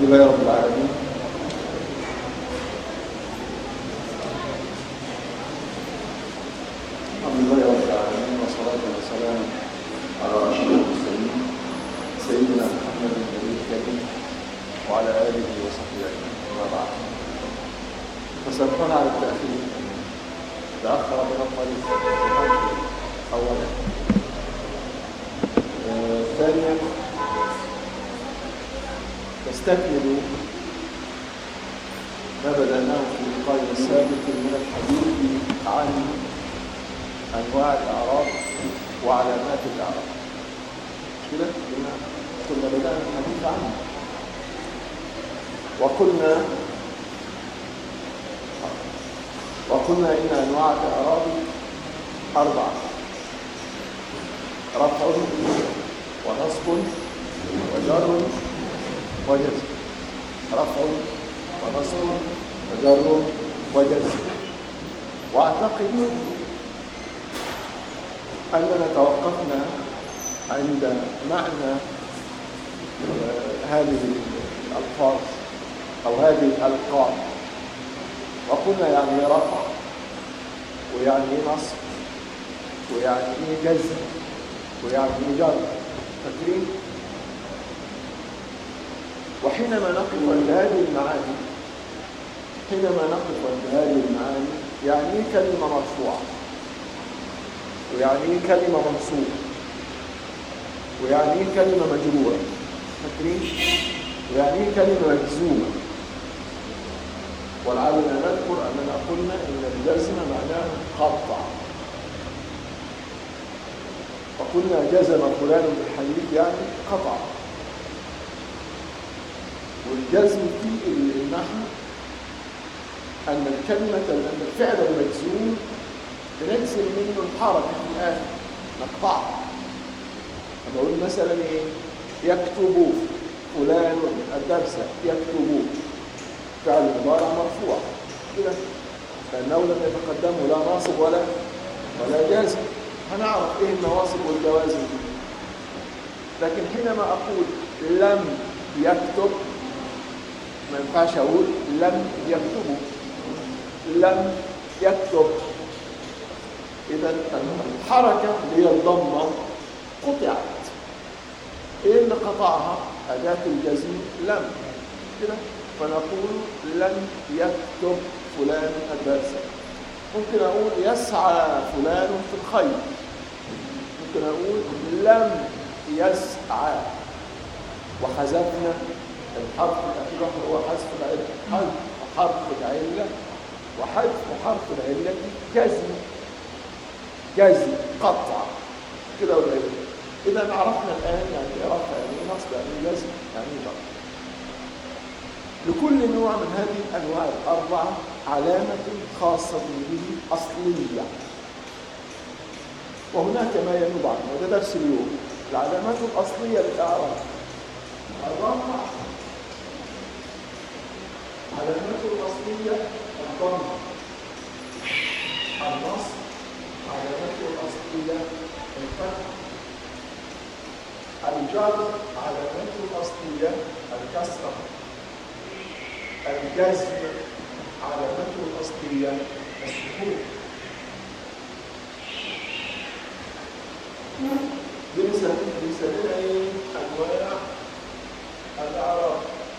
الحمد لله رب العالمين. الحمد لله رب العالمين، والصلاة والسلام على أشرف المرسلين سيدنا محمد النبي الكريم وعلى آله وصحبه أجمعين. أما بعد، فسامحونا على التأخير، تأخر بنا الطريق أولا. ثانيا، نستكمل ما بدأناه في اللقاء السابق من الحديث عن أنواع الأعراض وعلامات الأعراض. كده كنا بدأنا الحديث عنه، وقلنا إن أنواع الأعراض 4: رفع ونصب وجر وجزم. رفع ونصب وجر وجزم. واعتقد اننا توقفنا عند معنى هذه الالفاظ او هذه الالقاب، وقلنا يعني رفع ويعني نصب ويعني جزم ويعني جر. فاكرين؟ وحينما نقف عند هذه المعاني يعني ايه كلمة مرفوعة، ويعني ايه كلمة منصوبة، ويعني ايه كلمة مجرورة، فاكرين؟ ويعني ايه كلمة مجزومة. ولعلنا نذكر أننا قلنا إن الجزم معناه قطع، فقلنا جزم فلان بالحديث يعني قطع. والجزم في النحو أن الفعل المجزوم بنجزم منه الحركة في الآخر، نقطعها. أنا أقول مثلا إيه؟ يكتب فلان الدرس، يكتب فعل مضارع مرفوع كده، لأنه لم يتقدمه لا ناصب ولا جازم. هنعرف إيه النواصب والجوازم دي. لكن حينما أقول لم يكتب ما ينفعش أقول لم يكتبوا، لم يكتب. إذا الحركة اللي هي الضمة قطعت. إيه اللي قطعها؟ أداة الجزم لم كده. فنقول لم يكتب فلان الدرس. ممكن أقول يسعى فلان في الخير، ممكن أقول لم يسعى. وحذفنا الحرف الأخير هو حذف العلة، حرف العلة، وحذف حرف العلة جزم قطع كده ولا ايه؟ إذا عرفنا الآن يعني ايه رفع، يعني ايه نصب، يعني ايه جزم، يعني ايه ضرب. لكل نوع من هذه الأنواع الأربعة علامة خاصة به أصلية، وهناك ما ينوب عنه، وده درس اليوم. العلامات الأصلية للأعراب الرفع، علامته الأصلية الضم، النصب علامته الأصلية الفتح، الجر علامته الأصلية الكسرة، الجزم علامته الأصلية السكون. بنسميها ايه؟ أنواع الأعراب: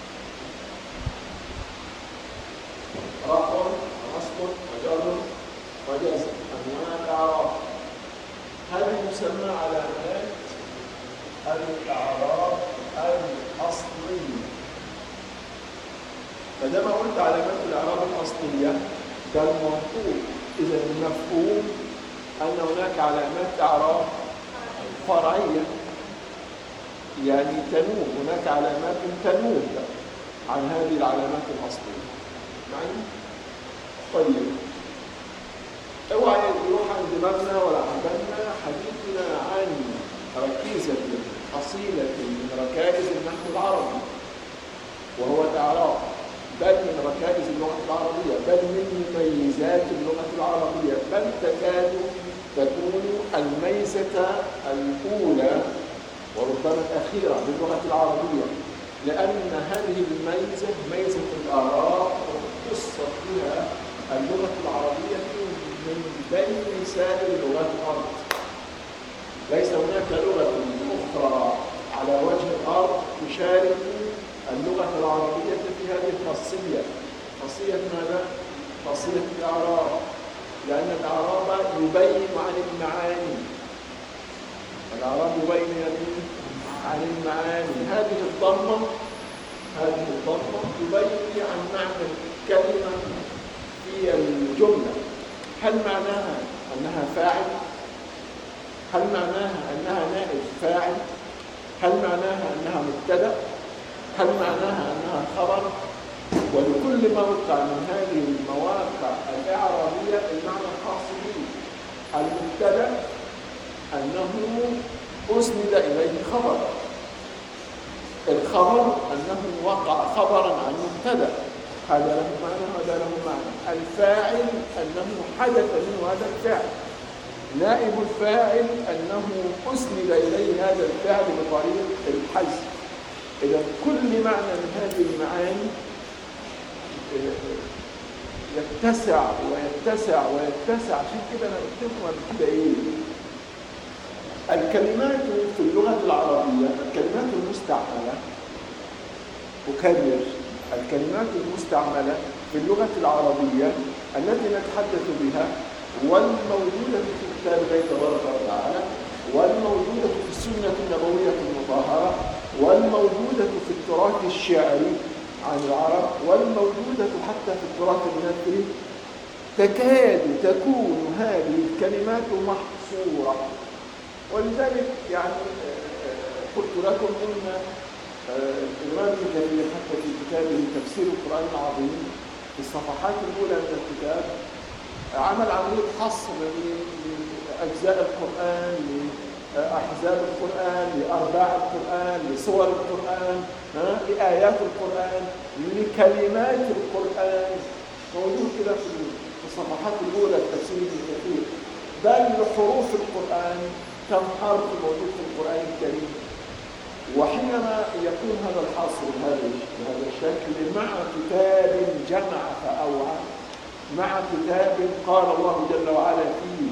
رفع ونصب وجر وجزم، أنواع الأعراب. هذه تسمى علامات الأعراب الأصلية. فلما قلت علامات الأعراب الأصلية ده المنطوق. إذا المفهوم أن هناك علامات أعراب فرعية، يعني تنوب، هناك علامات تنوب عن هذه العلامات الأصلية. يعني طيب، اوعى يروح عن دماغنا ولا عن بالنا حديثنا عن ركيزة أصيلة من ركائز النحو العربي، وهو الإعراب، بل من ركائز اللغة العربية، بل من مميزات اللغة العربية، بل تكاد تكون الميزة الأولى وربما الأخيرة للغة العربية. لأن هذه الميزة ميزة الآراء واختصت بها اللغة العربية من بين سائر لغات الأرض. ليس هناك لغة أخرى على وجه الأرض تشارك اللغة العربية في هذه الخاصية. خاصية ماذا؟ خاصية الإعراب، لأن الإعراب يبين عن المعاني. الإعراب يبين عن المعاني. هذه الضمة تبين عن معنى الكلمة في الجملة. هل معناها أنها فاعل؟ هل معناها أنها نائب فاعل؟ هل معناها أنها مبتدأ؟ هل معناها أنها خبر؟ ولكل موقع من هذه المواقع الإعرابية المعنى الخاص به. المبتدأ أنه أسند إليه خبر، الخبر أنه وقع خبرا عن مبتدأ، هذا له معنى وهذا له معنى. الفاعل أنه حدث منه هذا الفعل، نائب الفاعل أنه أسند إليه هذا الفعل بطريق الحذف. إذا كل معنى من هذه المعاني يتسع ويتسع ويتسع. عشان كده أنا قلت لكم قبل كده الكلمات في اللغة العربية، الكلمات المستعملة، أكرر، الكلمات المستعملة في اللغة العربية التي نتحدث بها والموجودة في كتاب الله تبارك وتعالى، والموجودة في السنة النبوية المطهرة، والموجودة في التراث الشعري عن العرب، والموجودة حتى في التراث النثري، تكاد تكون هذه الكلمات محصورة. ولذلك قلت لكم ان الإمام ابن كثير حتى في كتابه تفسير القرآن العظيم في الصفحات الأولى من الكتاب عمل عملية حصر لأجزاء القرآن، لأحزاب القرآن، لأرباع القرآن، لصور القرآن، لآيات القرآن، لكلمات القرآن. موجود كده في الصفحات الأولى في تفسير ابن كثير. بل حروف القرآن كم حرف موجود في القرآن الكريم. وحينما يكون هذا الحصر بهذا الشكل مع كتاب جمع فأوعى، مع كتاب قال الله جل وعلا فيه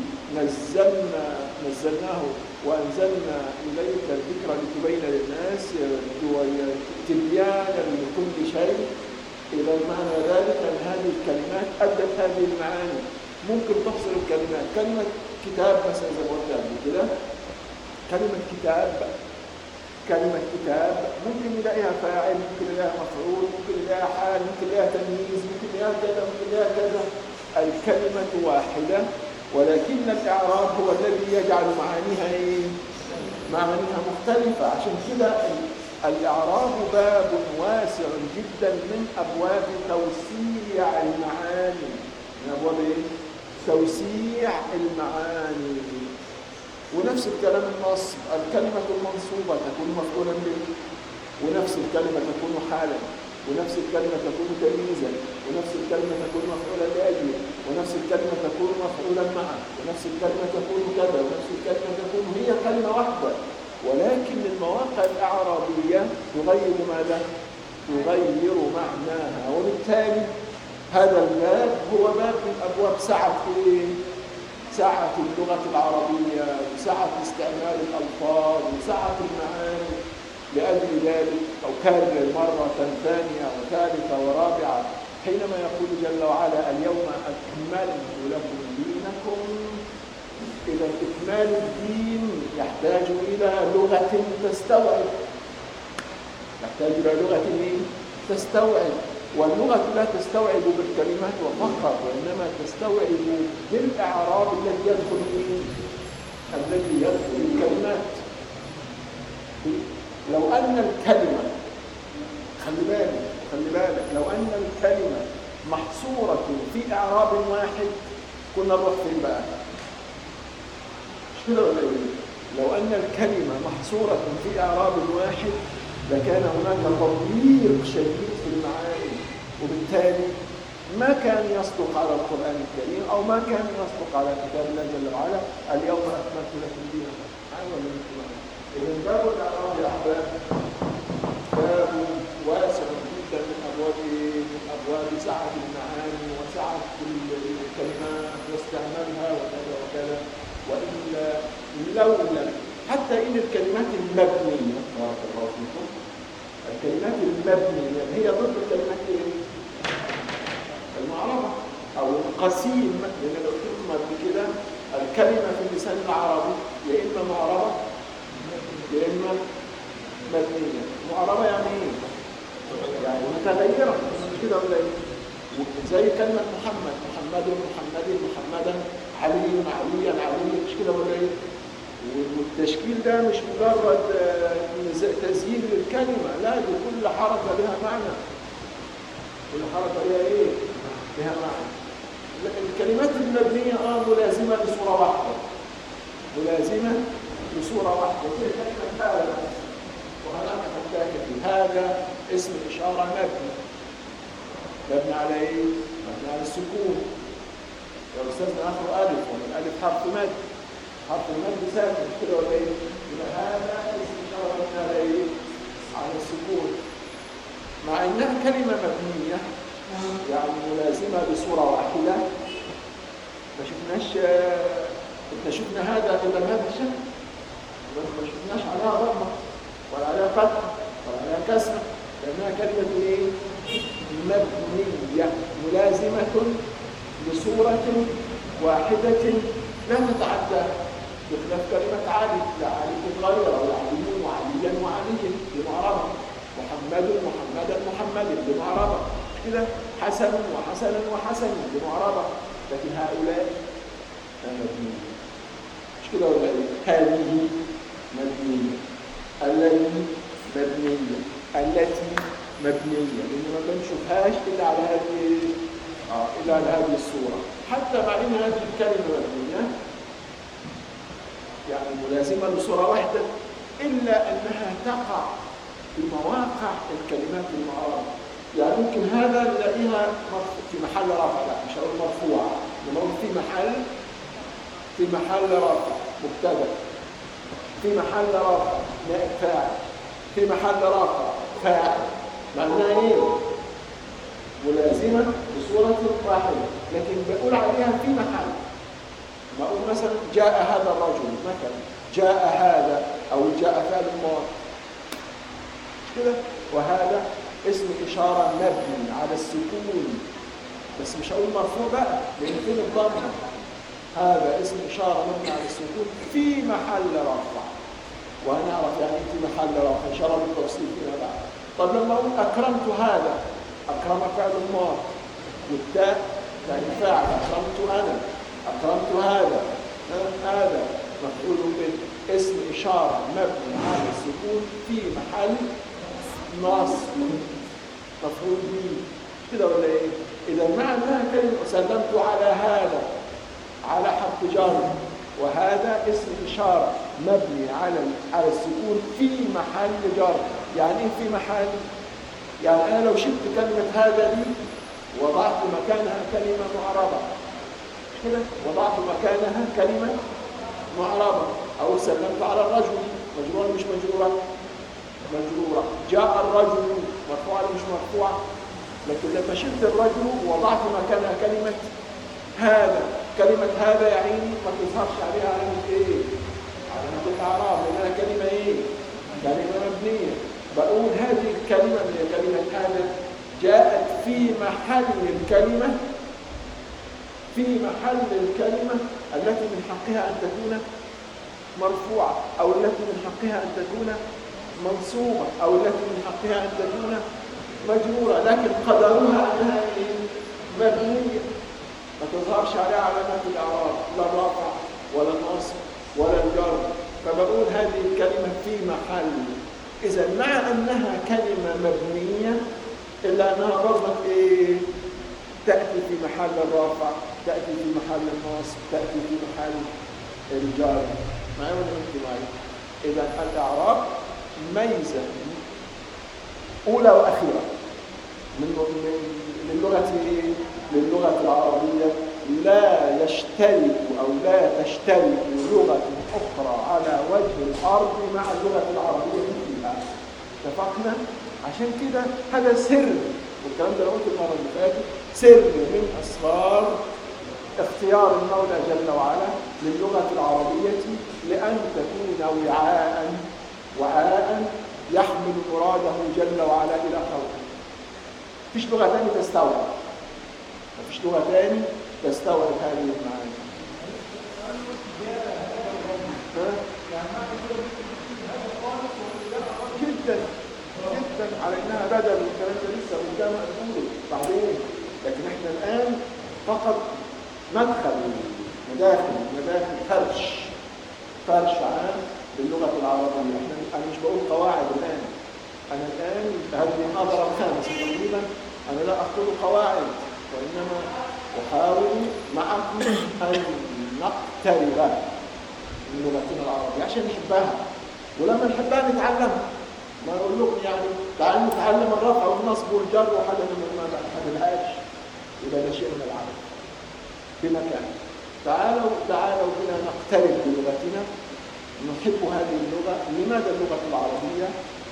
نزلناه وأنزلنا إليك الذكر لتبين للناس تبيانا لكل شيء. إذا معنى ذلك أن هذه الكلمات أدت هذه المعاني. ممكن تفصل الكلمات. كلمة كتاب مثلا زي ما قلت قبل كده، كلمة كتاب ممكن نلاقيها فاعل، ممكن نلاقيها مفعول، ممكن نلاقيها حال، ممكن نلاقيها تمييز، ممكن نلاقيها كذا، ممكن نلاقيها كذا. الكلمة واحدة، ولكن الإعراب هو الذي يجعل معانيها مختلفة. عشان كده الإعراب باب واسع جدا من أبواب توسيع المعاني، من أبواب توسيع المعاني. ونفس الكلام النصب، الكلمة المنصوبة تكون مفعولا به، ونفس الكلمة تكون حالا، ونفس الكلمة تكون تمييزا، ونفس الكلمة تكون مفعولا لأجله، ونفس الكلمة تكون مفعولا معه، ونفس الكلمة تكون كذا، ونفس الكلمة تكون هي كلمة واحدة، ولكن المواقع الأعرابية تغير ماذا؟ تغير معناها. وبالتالي هذا الباب هو باب من أبواب سعة اللغة العربية، وسعة استعمال الألفاظ، وسعة المعاني. لأجل ذلك أكرر مرة ثانية وثالثة ورابعة حينما يقول جل وعلا اليوم أكملت لكم دينكم. إذا إكمال الدين يحتاج إلى لغة تستوعب، يحتاج إلى لغة تستوعب. واللغة لا تستوعب بالكلمات فقط، وإنما تستوعب بالإعراب الذي يدخل الكلمات. لو أن الكلمة، خلي بالك، لو أن الكلمة محصورة في إعراب واحد كنا نروح فين بقى؟ مش كده ولا إيه؟ لو أن الكلمة محصورة في إعراب واحد لكان هناك تضييق شديد في المعاني، وبالتالي ما كان يصدق على القرآن الكريم، أو ما كان يصدق على كتاب الله جل وعلا اليوم أكملت لكم دينكم. إذن باب الإعراب يا أحباب باب لولا، حتى إن الكلمات المبنية، بارك الله فيكم، الكلمات المبنية هي ضد الكلمات المعربة أو القسيم، لأن لو قلت لكم قبل كده الكلمة في اللسان العربي يا إما معربة يا إما مبنية. معربة يعني إيه؟ يعني متغيرة، مش كده ولا إيه؟ زي كلمة محمد، محمد محمدا، علي عليا علي، مش كده ولا إيه؟ والتشكيل ده مش مجرد تزيين للكلمة، لا، دي كل حركة لها معنى، كل حركة لها إيه؟ لها معنى. الكلمات المبنية ملازمة لصورة واحدة، ملازمة لصورة واحدة، زي كلمة هذا وهناك حتى كثير. هذا اسم إشارة مبني على إيه؟ مبني على السكون. يا أستاذنا آخر ألف، ومن ألف حرف مد، حرف المد ساكن، مش كده ولا إيه؟ يبقى هذا اسم إشارة مبني على إيه؟ على السكون، مع إنها كلمة مبنية يعني ملازمة بصورة واحدة. ما شفنا هذا إلا بهذا الشكل، ما شفناش عليها ضمة ولا عليها فتحة ولا عليها كسرة، لأنها كلمة إيه؟ مبنية ملازمة لصورة واحدة لا تتعدى، بخلاف كلمة علي، لا علي تتغير، أو علي وعليا وعلي بمعربة، محمدا بمعربة كده، حسن وحسن بمعربة، لكن هؤلاء مبنية، مش كده ولا ايه؟ هذه مبنية، الذي مبنية، التي مبنية، لأن ما بنشوفهاش إلا على هذه إلا على هذه الصورة. حتى مع إن هذه الكلمة مبنية يعني ملازمة لصورة واحدة، إلا أنها تقع في مواقع الكلمات المعربة. يعني ممكن هذا نلاقيها في محل رفع، لا مش هقول مرفوع، نقول في محل رفع مبتدا، في محل رفع نائب فاعل، في محل رفع فاعل، معناها ايه؟ ملازمه بصوره واحده، لكن بقول عليها في محل. ما اقول مثلا جاء هذا الرجل مثلا، جاء هذا، او جاء فعل ماضي كده، وهذا اسم إشارة مبني على السكون، بس مش هقول مرفوع بقى لأن فين الضمة. هذا اسم إشارة مبني على السكون في محل رفع، وهنعرف يعني في محل رفع إن شاء الله بالتفصيل فيما بعد. طب لما أقول أكرمت هذا، أكرم فعل الماضي، والتاء يعني فاعل، أكرمت أنا، أكرمت هذا مفعول به، اسم إشارة مبني على السكون في محل نصب مفعول به، كده ولا ايه؟ اذا معناها كلمه سلمت على هذا، على حرف جر، وهذا اسم اشاره مبني على السكون في محل جر. يعني ايه في محل؟ يعني انا لو شلت كلمه هذا دي وضعت مكانها كلمه معربه، مش كده؟ وضعت مكانها كلمه معربه، او سلمت على الرجل، مجروره مش مجروره؟ مجرورة. جاء الرجل مرفوعة ولا مش مرفوعة؟ لكن لما شلت الرجل ووضعت مكانها كلمة هذا، كلمة هذا يا عيني ما تظهرش عليها علامة ايه؟ علامة الإعراب، لأنها كلمة ايه؟ كلمة مبنية. بقول هذه الكلمة اللي هي كلمة هذا جاءت في محل الكلمة، في محل الكلمة التي من حقها أن تكون مرفوعة، أو التي من حقها أن تكون منصوبة، أو التي من حقها أن تكون مجرورة، لكن قدرها أنها مبنية ما تظهرش عليها علامات الإعراب، لا الرفع ولا النصب ولا الجر. فبقول هذه الكلمة في محل. إذا مع أنها كلمة مبنية إلا أنها برضك إيه؟ تأتي في محل الرفع، تأتي في محل النصب، تأتي في محل الجر. معي ولا أنت معي؟ إذا الإعراب ميزة أولى وأخيرة للغة العربية، لا يشترك أو لا تشترك لغة أخرى على وجه الأرض مع اللغة العربية فيها. اتفقنا؟ عشان كده هذا سر، والكلام ده لو قلت المرة اللي فاتت، سر من أسرار اختيار المولى جل وعلا للغة العربية لأن تكون وعاء يحمل مراده جل وعلا إلى خلقه. مفيش لغة تانية تستوعب، مفيش لغة تانية تستوعب هذه المعاني. جدا جدا على انها بدل الكلام ده لسه قدام هنقوله بعدين، لكن احنا الان فقط مداخل فرش عام باللغه العربيه. انا مش بقول قواعد الان، انا الان هذه المحاضره الخامسه تقريبا، انا لا اقول قواعد، وانما احاول معكم ان نقترب من لغتنا العربيه عشان نحبها، ولما نحبها نتعلمها. ما اقول لكم يعني تعالوا نتعلم الرفع والنصب والجر وحاجه ما نحبهاش، يبقى ده شيء من العرب بمكان. تعالوا بنا نقترب بلغتنا، نحب هذه اللغه. لماذا اللغه العربيه؟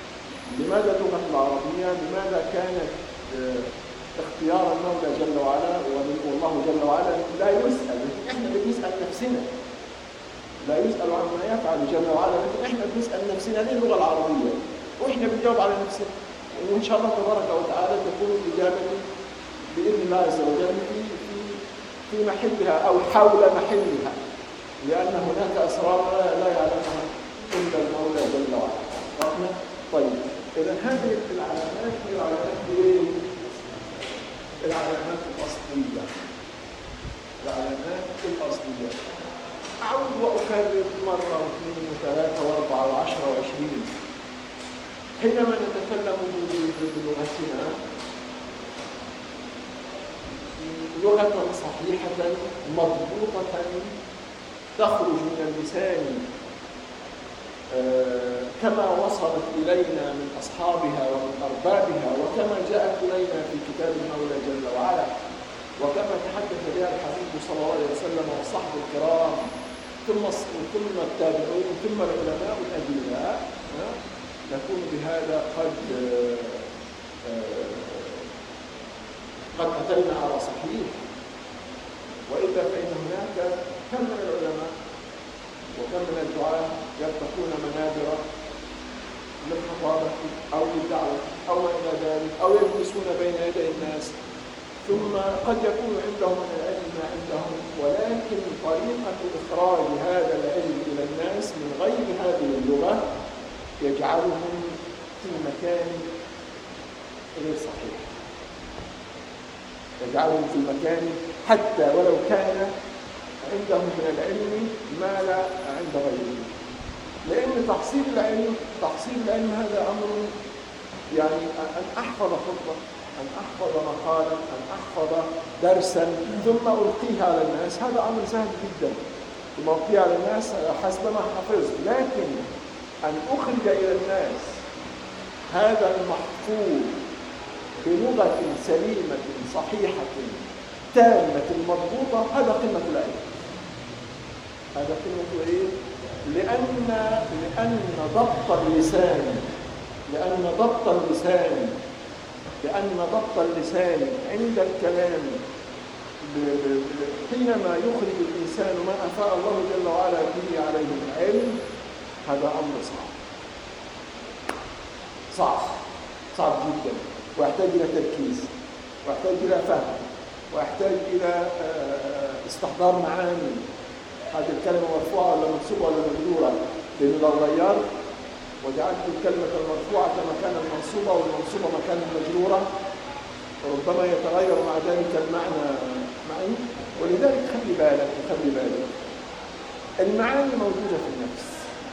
لماذا كانت اختيار المولى جل وعلا؟ والله جل وعلا لا يسأل، احنا بنسأل نفسنا، لا يسأل عما يفعل جل وعلا، لكن احنا بنسأل نفسنا ليه اللغة العربية؟ واحنا بنجاوب على نفسنا، وان شاء الله تبارك وتعالى تكون الإجابة بإذن الله عز وجل في محلها أو حول محلها، لأن هناك أسرار لا يعلمها إلا المولى جل وعلا. طيب، إذا هذه العلامات هي علامات إيه؟ العلامات الأصلية. أعود وأكرر مرة واثنين وثلاثة وأربعة وعشرة وعشرين. حينما نتكلم بلغتنا لغة صحيحة مضبوطة تخرج من اللسان كما وصلت إلينا من أصحابها ومن أربابها، وكما جاءت إلينا في كتاب المولى جل وعلا، وكما تحدث بها الحبيب صلى الله عليه وسلم والصحب الكرام، ثم التابعون، ثم العلماء الأجلاء، نكون بهذا قد أتينا على صحيح. وإلا فإن هناك كم من العلماء وكم من الدعاة يفتحون منابر للخطابة أو للدعوة أو ما إلى ذلك، أو يجلسون بين يدي الناس، ثم قد يكون عندهم من العلم ما عندهم، ولكن طريقة إخراج هذا العلم إلى الناس من غير هذه اللغة يجعلهم في مكان غير صحيح، يجعلهم في مكان حتى ولو كان عندهم من العلم ما لا عند غيرهم. لأن تحصيل العلم هذا أمر، يعني أن أحفظ خطبة، أن أحفظ مقالا، أن أحفظ درسا ثم ألقيها على الناس، هذا أمر سهل جدا، ثم ألقيها على الناس حسب ما حفظت. لكن أن أخرج إلى الناس هذا المحفوظ بلغة سليمة صحيحة تامة مضبوطة، هذا قمة العلم. هذا قمة إيه؟ لأن ضبط اللسان عند الكلام حينما يخرج الإنسان ما أفاء الله جل وعلا به عليه العلم، هذا أمر صعب جدا، ويحتاج إلى تركيز، ويحتاج إلى فهم، ويحتاج إلى استحضار معاني. هذه الكلمة مرفوعة ولا منصوبة ولا مجرورة؟ لأنه لو غيرت وجعلت الكلمة المرفوعة مكان المنصوبة والمنصوبة مكان المجرورة ربما يتغير مع ذلك المعنى معي. ولذلك خلي بالك المعاني موجودة في النفس،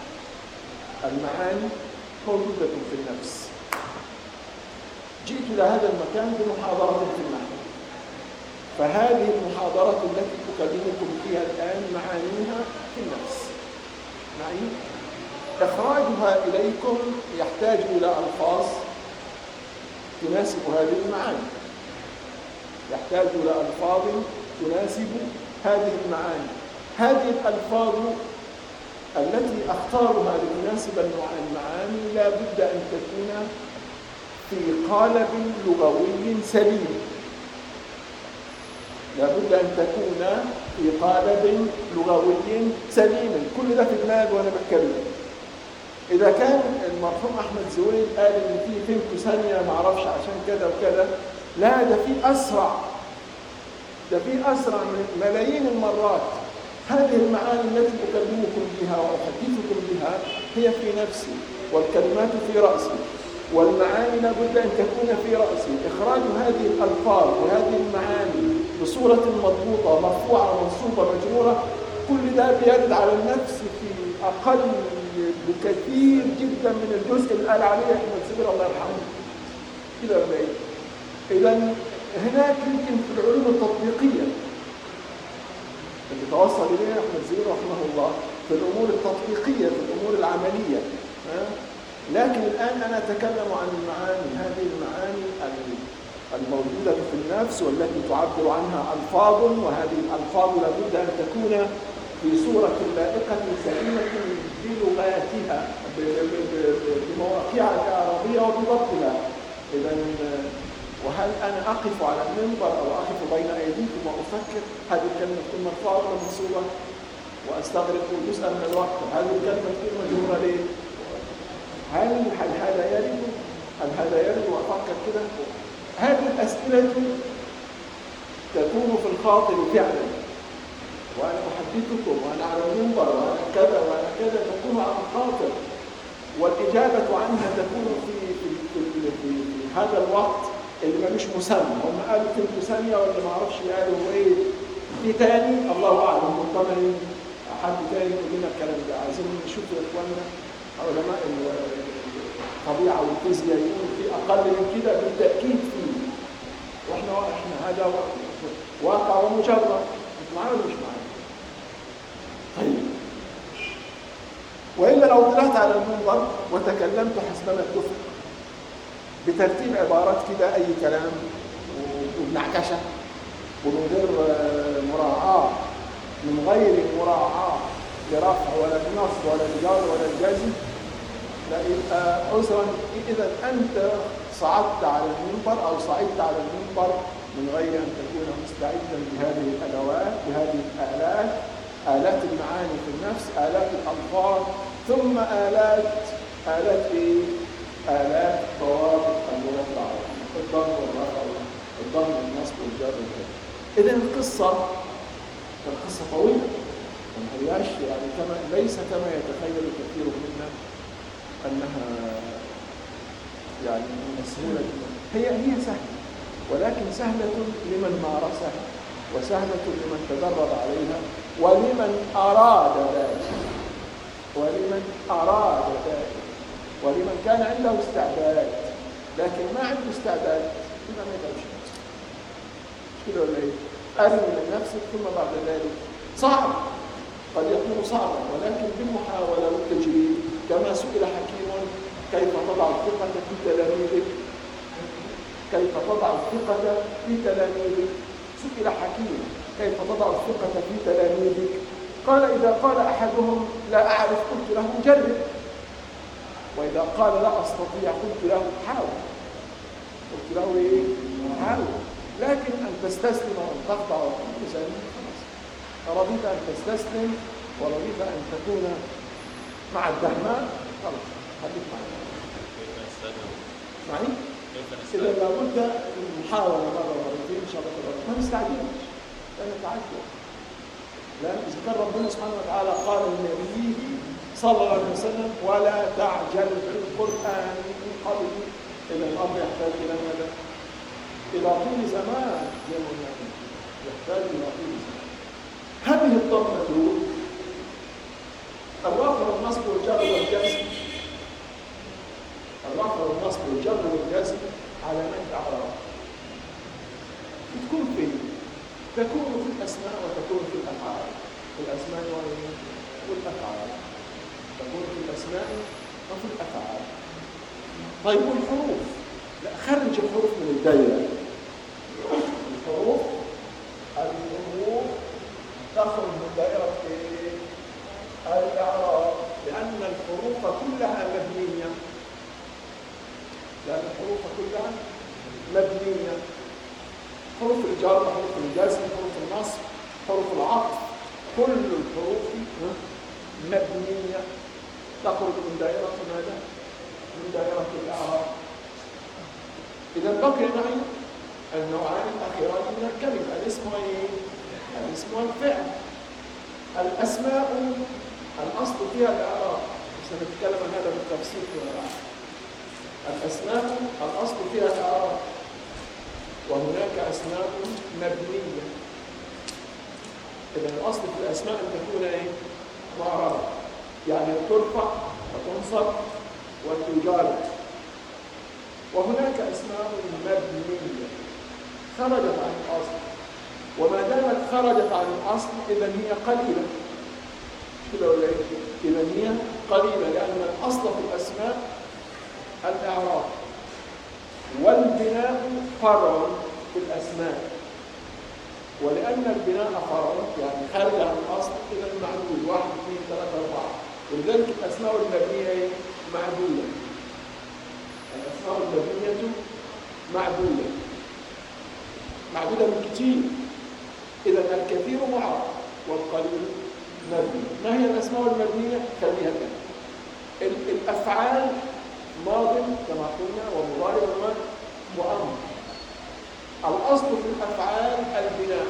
جئت إلى هذا المكان بمحاضرة في النحو، فهذه المحاضرة التي أكلمكم فيها الآن معانيها في النفس معي. إخراجها إليكم يحتاج إلى ألفاظ تناسب هذه المعاني، هذه الألفاظ التي أختارها لتناسب المعاني لا بد أن تكون في قالب لغوي سليم، لا بد أن تكون في قالب لغوي سليم، كل ده في دماغي وأنا بتكلم. إذا كان المرحوم أحمد زويل قال إن في فهمته ثانية معرفش عشان كذا وكذا، لا ده في أسرع، ده في أسرع من ملايين المرات. هذه المعاني التي أكلمكم بها وأحدثكم بها هي في نفسي، والكلمات في رأسي، والمعاني لابد أن تكون في رأسي. إخراج هذه الألفاظ وهذه المعاني بصورة مضبوطة مرفوعة منصوبة مجرورة، كل ده بيرد على النفس في أقل بكثير جدا من الجزء اللي قال عليه أحمد زويل الله يرحمه. كده ولا إيه؟ إذا هناك يمكن في العلوم التطبيقية اللي توصل إليها أحمد زويل رحمه الله في الأمور التطبيقية في الأمور العملية، لكن الآن أنا أتكلم عن المعاني، هذه المعاني الموجودة في النفس والتي تعبر عنها ألفاظ، وهذه الألفاظ لابد أن تكون في صورة لائقة سليمة بلغاتها بمواقعها الإعرابية وبضبطها. إذا وهل أنا أقف على المنبر أو أقف بين أيديكم وأفكر هذه الكلمة تكون مرفوعة ولا منصوبة وأستغرق جزءا من الوقت؟ هذه الكلمة تكون مجرورة ليه؟ هل هذا يرد؟ هل هذا يرد وأفكر كده؟ هذه الأسئلة تكون في الخاطر فعلا، وأنا أحدثكم وأنا على المنبر وأنا كذا وأنا كذا، تكون على الخاطر، والإجابة عنها تكون في هذا الوقت اللي ما مش مسمى. هم قالوا كلمة ثانية ولا ما أعرفش قالوا إيه في تاني، الله أعلم. مطمئن حد تاني يقول لنا الكلام ده. عايزين نشوف يا إخواننا علماء الطبيعة والفيزياء يقولوا في أقل من كده بالتأكيد فيه، وإحنا هذا واقع ومجرد. مش معانا ولا مش معانا؟ طيب، وإلا لو طلعت على المنبر وتكلمت حسب ما اتفق بترتيب عبارات كده أي كلام وبنعكشة ومن غير مراعاة، من غير مراعاة لرفع ولا النصب ولا الجار ولا الجزم، لا يبقى عذرا. إذا أنت صعدت على المنبر أو صعدت على المنبر من غير أن تكون مستعدا بهذه الأدوات، بهذه الآلات، آلات المعاني في النفس، آلات الألفاظ، ثم آلات إيه؟ آلات ضوابط اللغة العربية، الضم والرفع، الضم والنصب والجر وكذا. إذا القصة طويلة، ما هياش يعني ليس كما يتخيل كثير منا أنها يعني من السهولة. هي سهلة، ولكن سهلة لمن مارسها، وسهلة لمن تدرب عليها، ولمن أراد ذلك، ولمن كان عنده استعداد. لكن ما عنده استعداد يبقى ما يقدرش نفسه. مش كده ولا ايه؟ أرمي من نفسك ثم بعد ذلك صعب، قد يكون صعبا، ولكن بالمحاولة والتجريب. كما سئل حكيم كيف تضع الثقة في تلاميذك، كيف تضع الثقة في تلاميذك. سئل حكيم كيف تضع الثقة في تلاميذك، قال إذا قال أحدهم لا أعرف قلت له جرب، وإذا قال لا أستطيع قلت له حاول. قلت له إيه؟ حاول. لكن أن تستسلم وأن تخضع وتكون سليم خلاص. رضيت أن تستسلم ورضيت أن تكون مع الدهماء خلاص خليك معي. معي؟ إذا لابد المحاولة مرة مرتين إن شاء الله ما نستعجلش، لا نتعجل. لأن إذا كان ربنا سبحانه وتعالى قال لنبيه صلى الله عليه وسلم ولا تعجل في القرآن من قبل، إذا الأمر يحتاج إلى ماذا؟ إلى طول زمان. يحتاج إلى طول زمان. هذه الضمة الرفع والنصب والجر والجزم، الرفع والنصب والجر والجزم علامات أعراب تكون فين؟ تكون في الأسماء وتكون في الأفعال. في الأسماء والأفعال، تكون في الأسماء وفي الأفعال. طيب والحروف؟ لا، خرج الحروف من الدائرة. الحروف تخرج من دائرة الإعراب، لأن الحروف كلها مبنية. حروف الجر، حروف الجزم، حروف النصب، حروف العطف كل الحروف مبنية تخرج من دائرة ماذا؟ من دائرة الإعراب. إذا بقي معي النوعان الأخيران من الكلمة، الاسم إيه؟ الاسم والفعل. الأسماء الأصل فيها الإعراب، سنتكلم عن هذا بالتفصيل فيما بعد. الأسماء الأصل فيها الإعراب، وهناك أسماء مبنية. إذا الأصل في الأسماء أن تكون إيه؟ معربة، يعني ترفع وتنصب وتجر. وهناك أسماء مبنية خرجت عن الأصل، وما دامت خرجت عن الأصل إذا هي قليلة. كده ولا إيه؟ إذا هي قليلة، لأن الأصل في الأسماء الإعراب، والبناء فرع في الأسماء. ولأن البناء فرع يعني خارج عن الأصل، إذا معدود 1 2 3 4. ولذلك الأسماء المبنية معدودة. الأسماء المبنية معدودة من كتير. إذا الكثير معرب والقليل مبني. ما هي الأسماء المبنية؟ خليها كده. الأفعال ماض كما قلنا، ومضارع وأمر. الأصل في الأفعال البناء.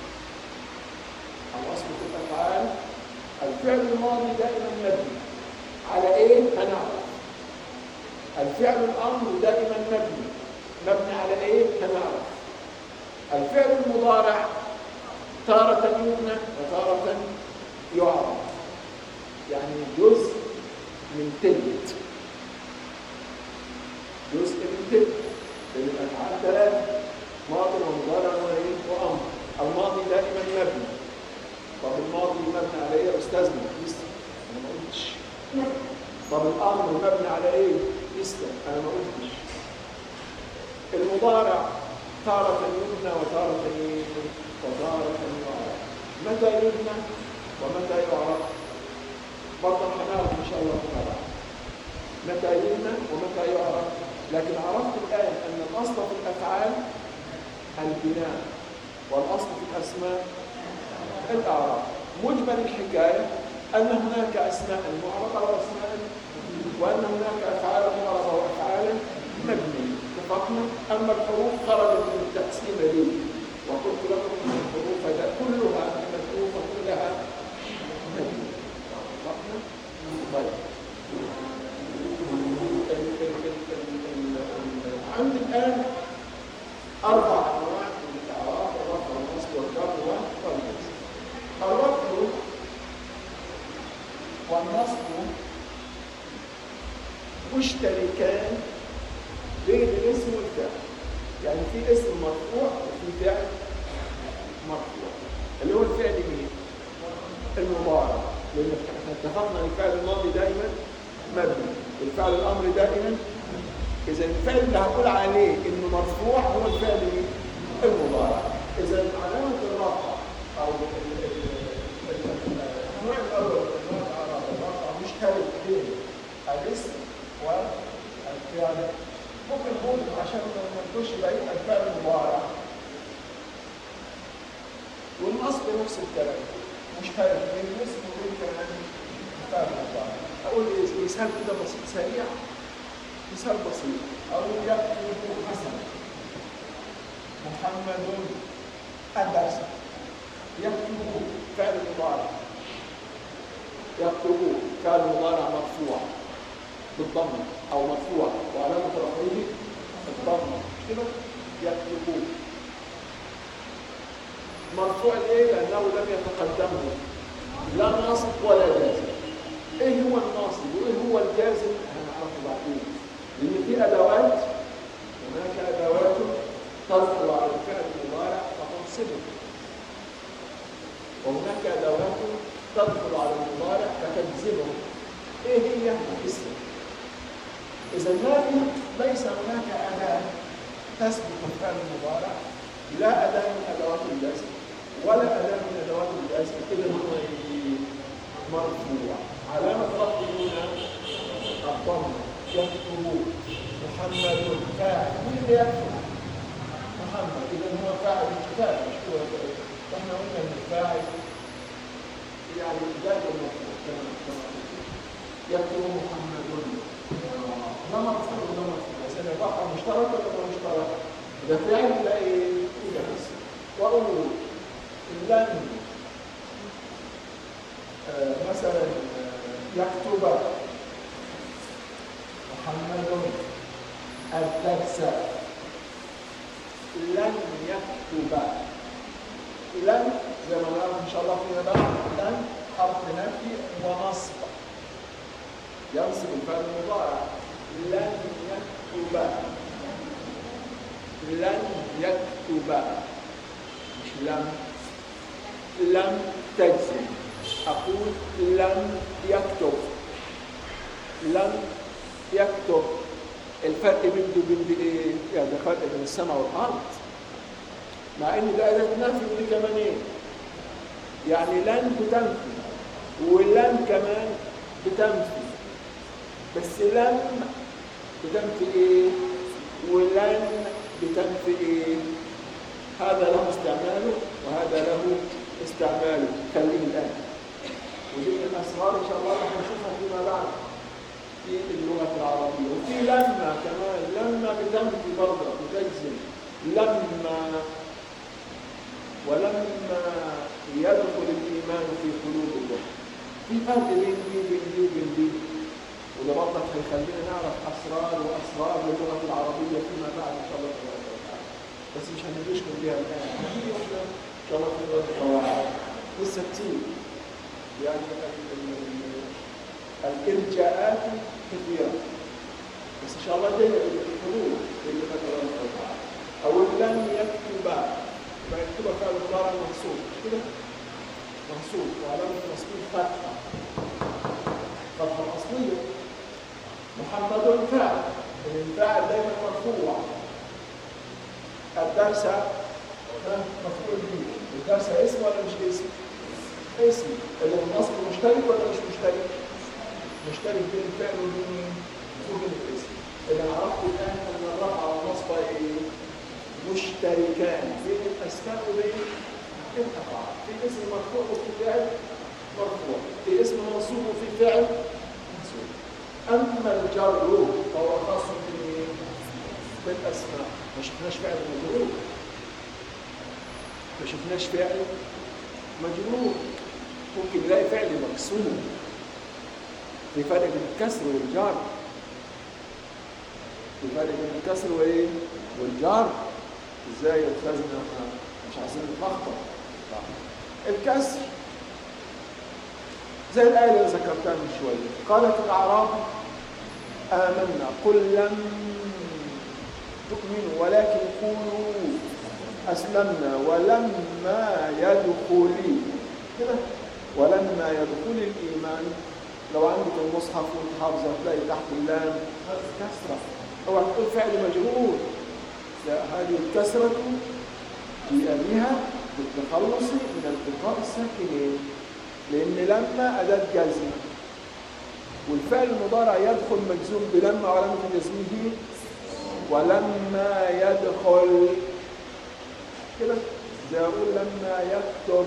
الأصل في الأفعال الفعل الماضي دائما مبني على إيه؟ هنعرف. الفعل الأمر دائما مبني على إيه؟ هنعرف. الفعل المضارع تارة يبنى وتارة يعرف، يعني جزء من تلت. جزء من تلت، لأن الأفعال 3: ماضي ومضارع وأمر. الماضي دائما مبني. طب الماضي مبني على إيه يا أستاذنا؟ لسه أنا ما قلتش. طب الأمر مبني على إيه؟ لسه أنا ما قلتش. المضارع تارة يبنى وتارة يعرف. متى يبنى ومتى يعرف؟ برضه هنعرف إن شاء الله تعالى متى يبنى ومتى يعرف. لكن عرفت الآن أن الأصل في الأفعال البناء، والأصل في الأسماء الإعراب. مجمل الحكاية أن هناك أسماء معربة وأسماء، وأن هناك أفعال معربة وأفعال مبنية. اتفقنا؟ أما الحروف خرجت من التقسيم لي، وقلت لكم أن الحروف كلها مكتوبة كلها مبنية. اتفقنا؟ طيب. عندي الآن 4 أنواع من الإعراب: الرفع والنصب والجر والنصب. الرفع والنصب مشتركان بين الاسم والفعل. يعني في اسم مرفوع وفي فعل مرفوع. اللي هو الفعل مين؟ المضارع، لأن احنا اتفقنا ان الفعل الماضي دائما مبني، والفعل الأمر دائما. إذا الفعل اللي هقول عليه إنه مرفوع هو الفعل المضارع. إذا علامة الرفع أو النوع الأول من أنواع الرفع مشترك بين الاسم والفعل. ممكن نقول عشان ما نقولش بعيد الفعل المضارع. والنصب نفس الكلام، مشترك بين الاسم وبين كمان الفعل المضارع. أقول مثال كده بسيط سريع. مثال بسيط: أقول يكتب حسن محمد الدرس. يكتب فعل مضارع. يكتب فعل مضارع مرفوع بالضم أو مرفوع وعلامة رفعه الضم. كده يكتب مرفوع ليه؟ لأنه لم يتقدمه لا ناصب ولا جازم. إيه هو الناصب وإيه هو الجازم؟ هنعرفه بعدين. لأن في أدوات، هناك أدوات تدخل على الفعل المضارع فتنصبه، وهناك أدوات تدخل على المضارع فتجزمه. إيه هي؟ الاسم. إذا ليس هناك أداة تثبت الفعل المضارع، لا أداة من أدوات الجزم ولا أداة من أدوات الجزم. إذا هو مرفوع. علامة رفعه هنا الضم. يكتب محمد فاعل. مين اللي يكتب؟ محمد. إذا هو فاعل الكتاب، مش هو احنا قلنا ان الفاعل يعني دائما مرفوع كما يكتب محمد ده مرفوع وده مرفوع، بس انا بقى مشترك ولا مشترك؟ ده فعل لا ايه؟ بس واقول لن مثلا يكتب محمد الدرس، لن يكتب، لن زي ما نعرف ان شاء الله فيما بعد، لن حرف نفي ونصب ينصب الفعل المضارع. لن يكتب، لن يكتب مش لم تجزم. أقول لم يكتب، لم يكتب. الفرق بين ايه؟ يعني ده فرق بين السماء والارض، مع ان ده اداه نفي ودي كمان ايه؟ يعني لن بتنفي ولن كمان بتنفي، بس لم بتنفي ايه ولن بتنفي ايه؟ هذا له استعماله وهذا له استعماله. خليه الان، ودي من الاسرار ان شاء الله راح نشوفها فيما بعد في اللغة العربية. وفي لما كمان، لما بتنفي برضه بتجزم، لما ولما يدخل الإيمان في قلوبكم. في فرق بين دي وبين دي وبين دي، وده برضه هيخلينا نعرف أسرار للغة العربية فيما بعد إن شاء الله تعالى، بس مش هندشكل بيها الآن، هنيجي إن شاء الله في القواعد لسه كتير. يعني الإرجاءات كثيرة، بس إن شاء الله دي الحلول اللي فترة أو لن يكتب، ما يكتب فعل مضارع منصوب كده، منصوب وعلامة نصبه فتحة، فتحة الأصلية. محمد فاعل، الفاعل دايما مرفوع. الدرس مفعول به، الدرس اسم ولا مش اسم؟ اسم. اللي النصب مشترك ولا مش مشترك؟ مشترك بين الفعل وبين الاسم. إذا عرفت الآن أن الرفع والنصب مشتركان بين الأسماء وبين الأفعال. في اسم مرفوع وفي فعل مرفوع، في اسم منصوب وفي فعل منصوب. أما الجر فهو خاص بالأسماء. ما شفناش فعل مجرور، ما شفناش فعل مجرور، ممكن نلاقي فعل مكسور. في فرق بين الكسر والجر، في فرق بين الكسر والجر. ازاي يا استاذنا؟ مش عايزين نتلخبط. الكسر زي الآية اللي ذكرتها من شوية، قالت الأعراب آمنا قل لم تؤمنوا ولكن قولوا أسلمنا ولما يدخل كده، ولما يدخل الإيمان. لو عندك المصحف وانت حافظه تلاقي تحت اللام كسرة، اوعى تقول فعل مجرور، لا، هذه الكسرة جيء بها بالتخلص من التقاء الساكنين، لأن لما أداة جزم، والفعل المضارع يدخل مجزوم بلما وعلامة جزمه ولما يدخل كده، زي أقول لما يكتب.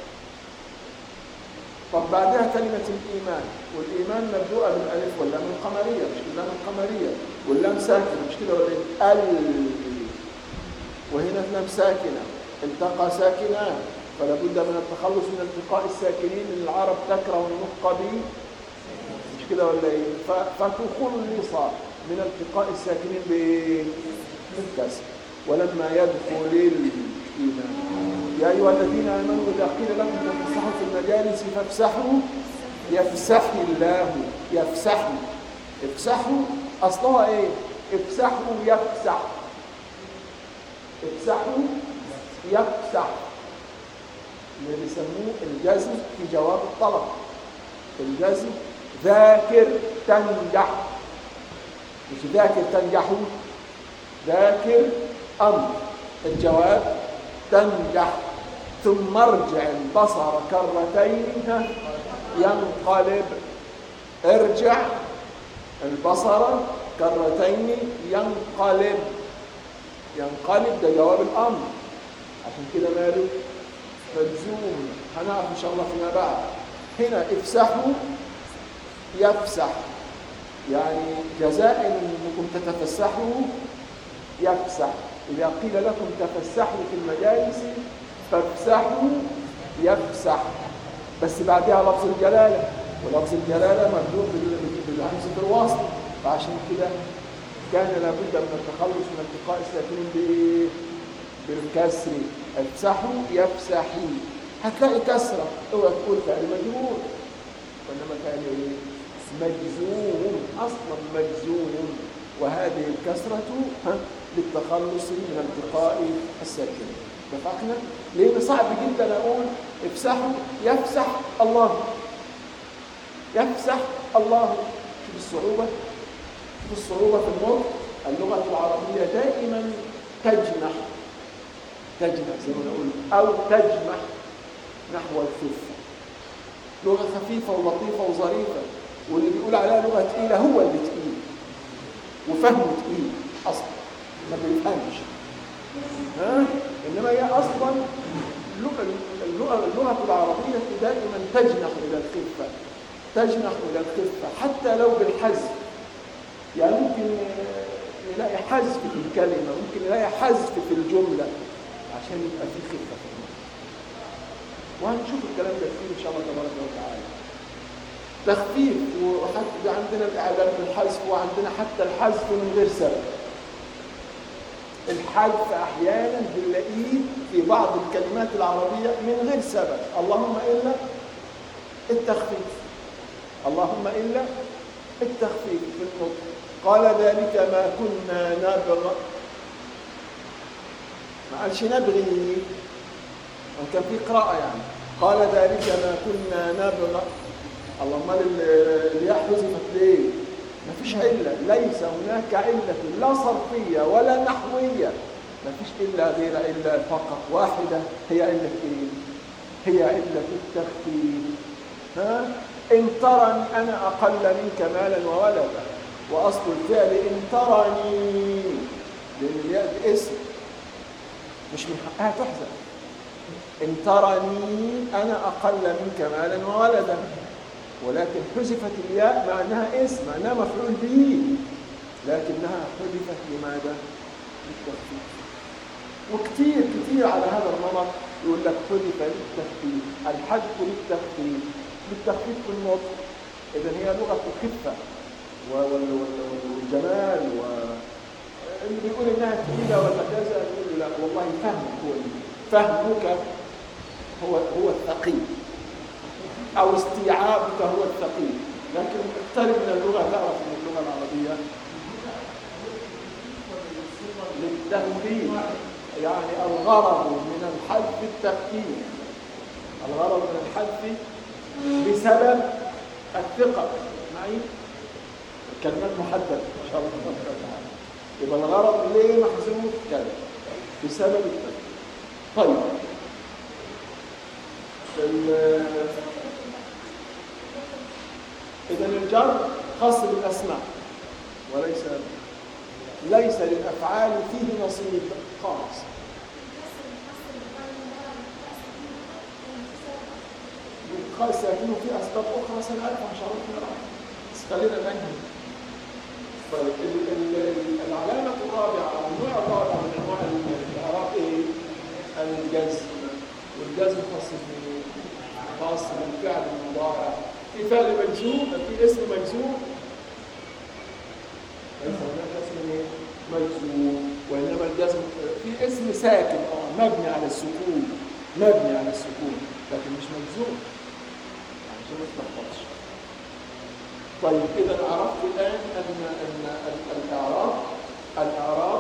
طب بعدها كلمة الإيمان، والإيمان مبدوءة بالألف واللام القمرية، مش اللام القمرية، واللام ساكنة مش كده ولا ال، وهنا لام ساكنة التقى ساكنان، فلا بد من التخلص من التقاء الساكنين. من العرب تكره النطق به مش كده ولا ايه؟ فتخلص من التقاء الساكنين بالكسر. ولما يدخل الإيمان يا أيها الذين آمنوا إذا قيل لكم تفسحوا في المجالس فافسحوا يفسح الله. يفسحوا، افسحوا أصلها إيه؟ افسحوا يفسح، افسحوا يفسح، اللي بيسموه الجزم في جواب الطلب. الجزم ذاكر تنجح، مش ذاكر تنجحوا، ذاكر أمر. الجواب تنجح. ثم ارجع البصر كرتين ينقلب. ارجع البصر كرتين ينقلب. ينقلب ده جواب الأمر، عشان كده ماله مجزوم، هنعرف إن شاء الله فيما بعد. هنا افسحوا يفسح، يعني جزاء أنكم تتفسحوا يفسح. إذا قيل لكم تفسحوا في المجالس فافسحوا يفسح، بس بعدها لفظ الجلالة، ولفظ الجلالة مردود بالهمزة الوصل، فعشان كده كان لابد من التخلص من التقاء الساكنين بالكسر. افسحوا يفسحي، هتلاقي كسرة، اوعى تقول فعل مجرور، وإنما فعل مجزوم، أصلا مجزوم، وهذه الكسرة للتخلص من التقاء الساكنين. اتفقنا؟ لأن صعب جدا أقول افسحوا يفسح الله، يفسح الله. شوف الصعوبة، شوف الصعوبة في النطق. اللغة العربية دائما تجنح زي ما نقول، أو تجمح نحو الخفة. لغة خفيفة ولطيفة وظريفة، واللي بيقول عليها لغة تقيلة هو اللي تقيل وفهمه تقيل أصلا، ما بيفهمش. إنما هي أصلا اللغة العربية دائما تجنح إلى الخفة، تجنح إلى الخفة حتى لو بالحذف. يعني ممكن نلاقي حذف في الكلمة، ممكن نلاقي حذف في الجملة عشان يبقى في خفة في النطق. وهنشوف الكلام ده كتير إن شاء الله تبارك وتعالى. تخفيف، وحتى عندنا الإعلان بالحذف، وعندنا حتى الحذف من غير سبب. الحذف أحيانا بنلاقيه في بعض الكلمات العربية من غير سبب، اللهم إلا التخفيف، اللهم إلا التخفيف في النطق. قال ذلك ما كنا نبغي، ما قالش نبغي، وكان في قراءة يعني قال ذلك ما كنا نبغي. اللهم الياء حذفت ليه؟ ما فيش علة، ليس هناك علة لا صرفية ولا نحوية، ما فيش إلا غير علة فقط واحدة، هي علة إيه؟ هي علة التخفيف. إن ترني أنا أقل منك مالا وولدا، وأصل الفعل إن ترني، لأن الياء اسم مش من حقها تحذف. إن ترني أنا أقل منك مالا وولدا، ولكن حذفت الياء مع أنها اسم، مع أنها مفعول به، لكنها حذفت لماذا؟ للتخفيف. وكثير كثير على هذا النمط يقول لك حذف للتخفيف، الحذف للتخفيف، للتخفيف في النطق. إذن هي لغة الخفة والجمال، اللي بيقول إنها تقيلة ولا كذا يقول له لا والله فهمك هو فهمك هو الثقيل، أو استيعابك هو الثقيل. لكن اقترب من اللغة تعرف من اللغة العربية للتخفيف، يعني الغرض من الحذف التخفيف، الغرض من الحذف بسبب الثقة. معي كلمات محددة إن شاء الله تعالى. يبقى الغرض ليه محذوف كذا بسبب الثقة. طيب إذن الجر خاص بالأسماء، ليس للأفعال فيه نصيب خالص. الإدخال ساكنه في أسباب أخرى سنعرفها إن شاء الله، بس خلينا ننهي. طيب العلامة الرابعة أو النوع الرابع من أنواع الإعراب إيه؟ الجزم. والجزم خاص بالفعل المضارع. في فعل مجزوم، في اسم مجزوم، ليس هناك اسم مجزوم، وإنما الجزم في اسم ساكن مبني على السكون، لكن مش مجزوم، يعني عشان ما تلخبطش. طيب إذا عرفت الآن أن الإعراب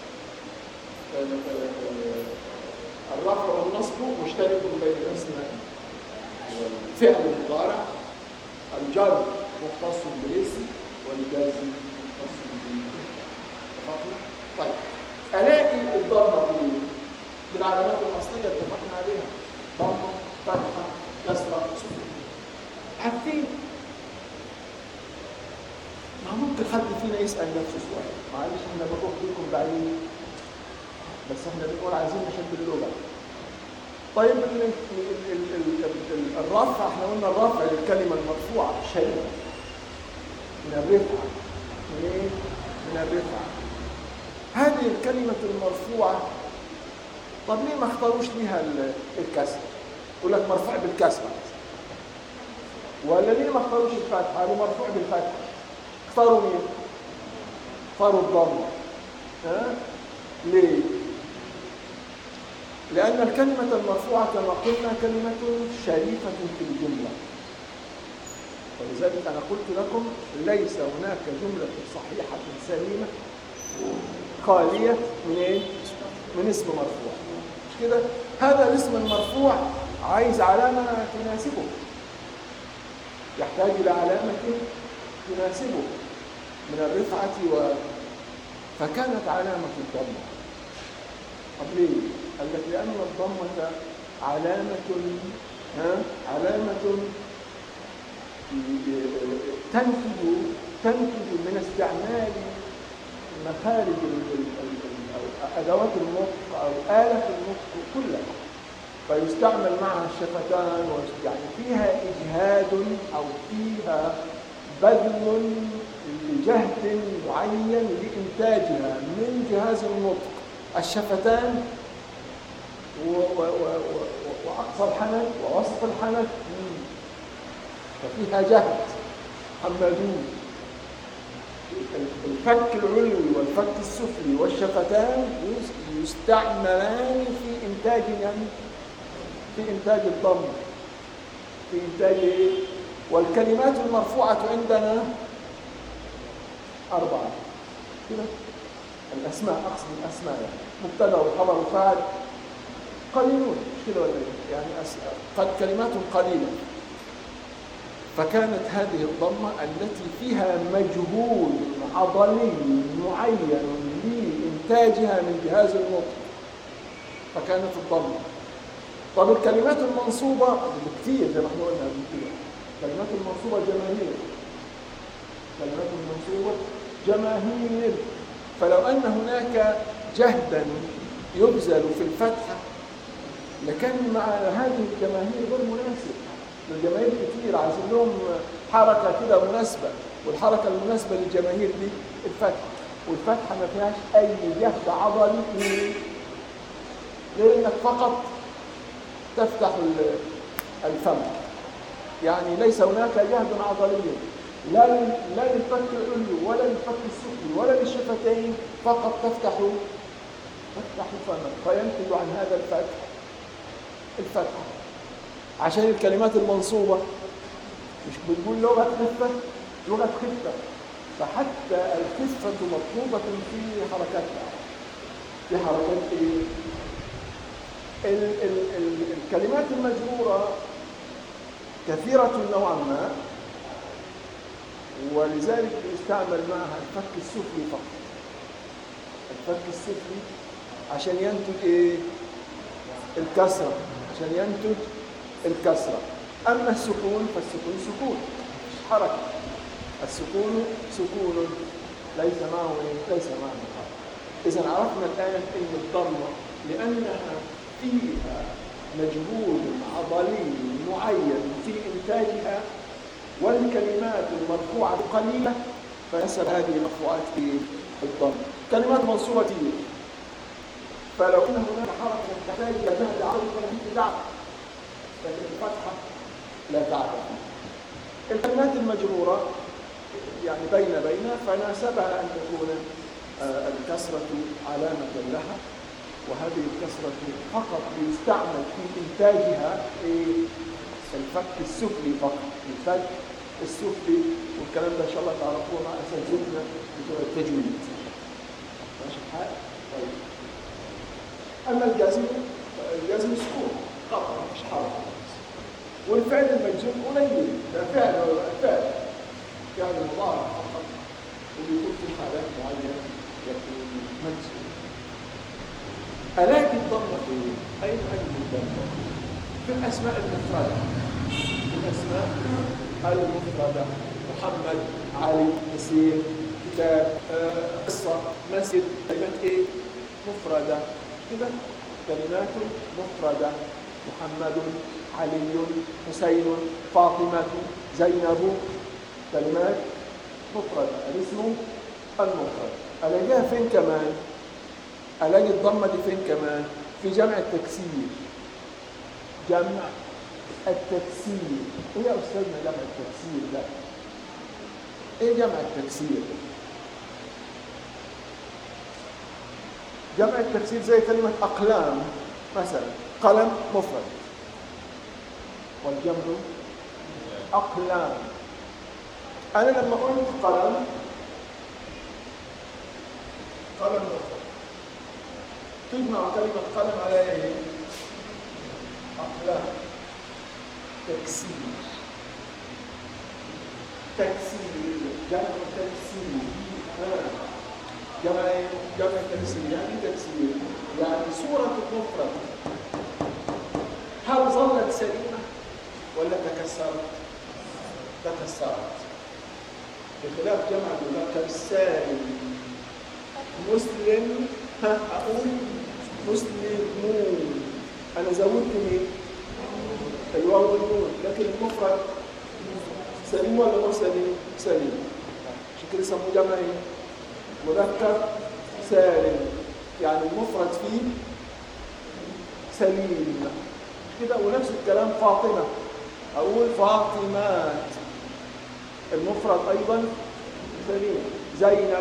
الرفع والنصب مشترك بين الاسم والفعل المضارع، الجر مختص بالاسم والجزم مختص بالفعل. طيب ألاقي الضربة بالعلامات الأصلية اتفقنا عليها، ضمة، فتحة، كسرة، سكون. عارفين؟ ما ممكن حد فينا يسأل نفسه سؤال، معلش احنا بنروح بيكم بعيد، بس احنا بنقول عايزين نحب اللغة. طيب الرفع، احنا قلنا الرفع للكلمة المرفوعة شيء من الرفعة. من ايه؟ من الرفعة. هذه الكلمة المرفوعة، طب ليه ما اختاروش ليها الكسر؟ يقول لك مرفوع بالكسر، ولا ليه ما اختاروش الفتحة؟ قالوا مرفوع بالفتحة. اختاروا مين؟ اختاروا الضمة. ها؟ ليه؟ لأن الكلمة المرفوعة كما قلنا كلمة شريفة في الجملة، ولذلك أنا قلت لكم ليس هناك جملة صحيحة سليمة خالية من إيه؟ من اسم مرفوع. مش كده؟ هذا الاسم المرفوع عايز علامة تناسبه، يحتاج إلى علامة تناسبه من الرفعة فكانت علامة الضمة. طب ليه؟ قال لك لأن الضمة علامة تنتج من استعمال مخارج أو أدوات النطق أو آلة النطق كلها، فيستعمل معها الشفتان، يعني فيها إجهاد أو فيها بذل لجهد معين لإنتاجها من جهاز النطق، الشفتان وأقصى الحنك ووسط الحنك، ففيها جهد. حمدون الفك العلوي والفك السفلي والشفتان يستعملان في إنتاج الضم، في إنتاج إيه؟ والكلمات المرفوعة عندنا 4 كده. الأسماء، أقصد الأسماء، يعني مبتدأ وخبر وفاعل قليلون، مش كده ولا إيه؟ يعني قد كلمات قليلة. فكانت هذه الضمة التي فيها مجهود عضلي معين لإنتاجها من جهاز النطق، فكانت الضمة. طب الكلمات المنصوبة كتير زي ما احنا قلنا قبل كده، الكلمات المنصوبة جماهير، الكلمات المنصوبة جماهير. فلو أن هناك جهدا يبذل في الفتحة لكان مع هذه الجماهير غير مناسب. الجماهير كتير عايزين لهم حركة كده مناسبة، والحركة المناسبة للجماهير دي الفتحة، والفتحة ما فيهاش أي جهد عضلي غير إنك فقط تفتح الفم. يعني ليس هناك جهد عضلي لا للفك العلوي ولا للفك السفلي ولا للشفتين، فقط تفتح فمك فينتج عن هذا الفتحة. عشان الكلمات المنصوبة مش بنقول لغة خفة، لغة خفة، فحتى الخفة مطلوبة في حركاتها، في حركات ايه؟ الكلمات المجرورة كثيرة نوعا ما، ولذلك يستعمل معها الفك السفلي فقط. الفك السفلي عشان ينتج ايه؟ الكسرة، عشان ينتج الكسرة. أما السكون فالسكون سكون، مش حركة. السكون سكون ليس معه حركة. إذا عرفنا الآن أن الضمة لأنها فيها مجهود عضلي معين في إنتاجها، والكلمات المرفوعة قليلة، فنسب هذه المرفوعات في الضم. كلمات منصوبة كتير، فلو أن هناك حركة تحتاج إلى جهد عضلي فلا تعرف، لكن الفتحة لا تعرف. الكلمات المجرورة يعني بين فناسبها أن تكون الكسرة علامة لها، وهذه الكسرة فقط يستعمل في إنتاجها الفك السفلي فقط، الفك السفلي. والكلام ده إن شاء الله تعرفوه مع أساتذتنا بتوع التجويد. ماشي الحال؟ طيب. أما الجزم سكون قطع، مش حركة. والفعل المجزوم قليل، ده فعل مضارع فقط، وبيكون في حالات معينة يكون مجزوم. ألاقي الضمة فين؟ أين أجد الضمة؟ في الأسماء المفردة. محمد، علي، يسير، كتاب، قصة، مسجد، كلمات إيه؟ مفردة كده، كلمات مفردة محمد، علي، حسين، فاطمة، زينب، كلمات مفرد. الاسم المفرد. ألاقيها فين كمان؟ ألاقي الضمة دي فين كمان؟ في جمع التكسير. جمع التكسير. إيه يا أستاذنا جمع التكسير ده؟ إيه جمع التكسير؟ جمع التكسير زي كلمة أقلام مثلا، قلم مفرد والجمع أقلام. أنا لما قلت قلم مفرد، تجمع كلمة قلم على إيه؟ أقلام. تكسير. جمع تكسير. جمع تكسير يعني تكسير، يعني صورة المفرد هل ظلت سليمة ولا تكسرت؟ تكسرت، بخلاف جمع المذكر السالم. مسلم، أقول مسلمون، أنا زودت مين؟ الواو والنون، لكن المفرد سليم ولا مو سليم؟ سليم. عشان كده يسموه جمع مذكر سالم، يعني المفرد فيه سليم كده. ونفس الكلام فاطمة، أقول فاطمات، المفرد أيضا سليم. زينب،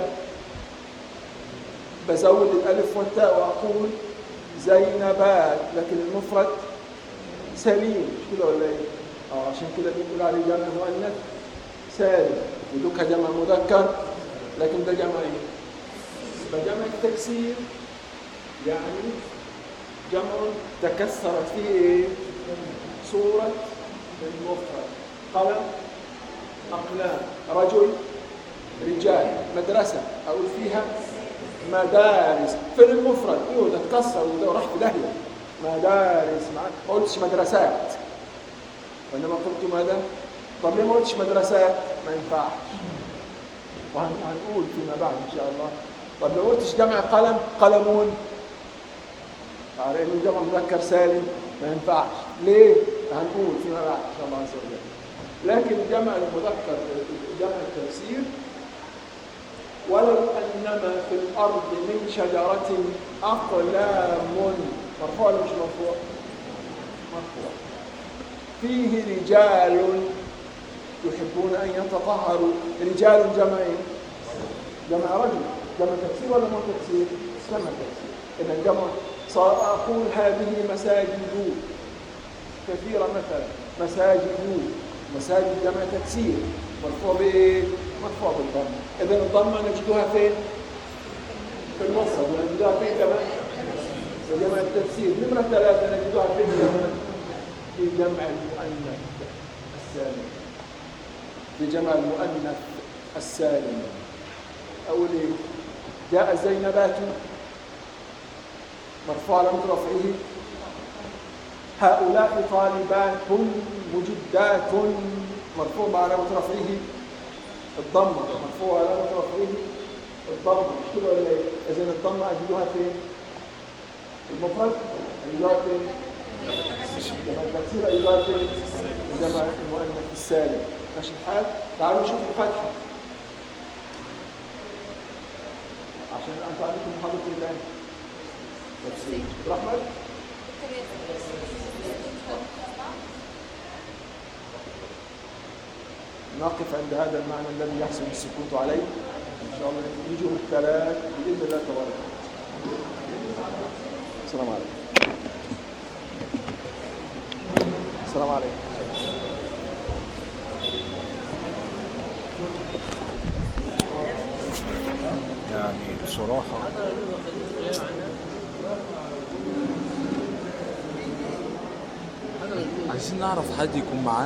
بزود الألف والتاء وأقول زينبات، لكن المفرد سليم، مش كده ولا إيه؟ عشان كده بنقول عليه جمع مؤنث سالم، ودوكها جمع مذكر، لكن ده جمع إيه؟ فجمع التكسير يعني جمع تكسرت فيه إيه؟ صورة المفرد. قلم، أقلام، رجل، رجال، مدرسة، أقول فيها مدارس. فين المفرد؟ إيه ده اتكسر وده راح في داهية. مدارس، ما قلتش مدرسات، وإنما قلت ماذا؟ طب ليه ما قلتش مدرسات؟ ما ينفعش، وهنقول فيما بعد إن شاء الله. طب لو قلتش جمع قلم، قلمون، على إنه جمع مذكر سالم، ما ينفعش. ليه؟ هنقول فيما بعد إن شاء الله عز وجل. لكن جمع المذكر، جمع التكسير، ولو أنما في الأرض من شجرة أقلام، مرفوع ولا مش مرفوع؟ مرفوع. فيه رجال يحبون أن يتطهروا. رجال جمع إيه؟ جمع رجل. جمع تكسير ولا مو تكسير؟ جمع تكسير. إذا جمع أقول هذه مساجد كثيرة مثلا، مساجد جمع تكسير، مرفوع بإيه؟ مرفوع بالضم. إذا الضمة نجدها فين؟ في المفرد. ونجدها فين كمان؟ في جمع التكسير. نمرة 3 نجدها فين كمان؟ في جمع المؤنث السالم. في جمع المؤنث السالم. أقول إيه؟ جاء الزينبات، مرفوع علامة رفعه. هؤلاء طالبات مجدات، مرفوع بعلامة رفعه الضمة، مرفوع علامة رفعه الضمة، مش كده ولا ايه؟ إذا الضمة أجدوها فين؟ المفرد أجدوها فين؟ جمع التكسير أجدوها فين؟ جمع المؤنث السالم. ماشي الحال؟ تعالوا نشوف الفتحة عشان أنتوا عندكم محاضرة الله تفسير. رحمة نقف عند هذا المعنى الذي يحسن السكوت عليه إن شاء الله. يجوا الثلاث بإذن الله تبارك وتعالى. السلام عليكم. السلام عليكم. يعني بصراحة عايزين نعرف حد يكون معانا.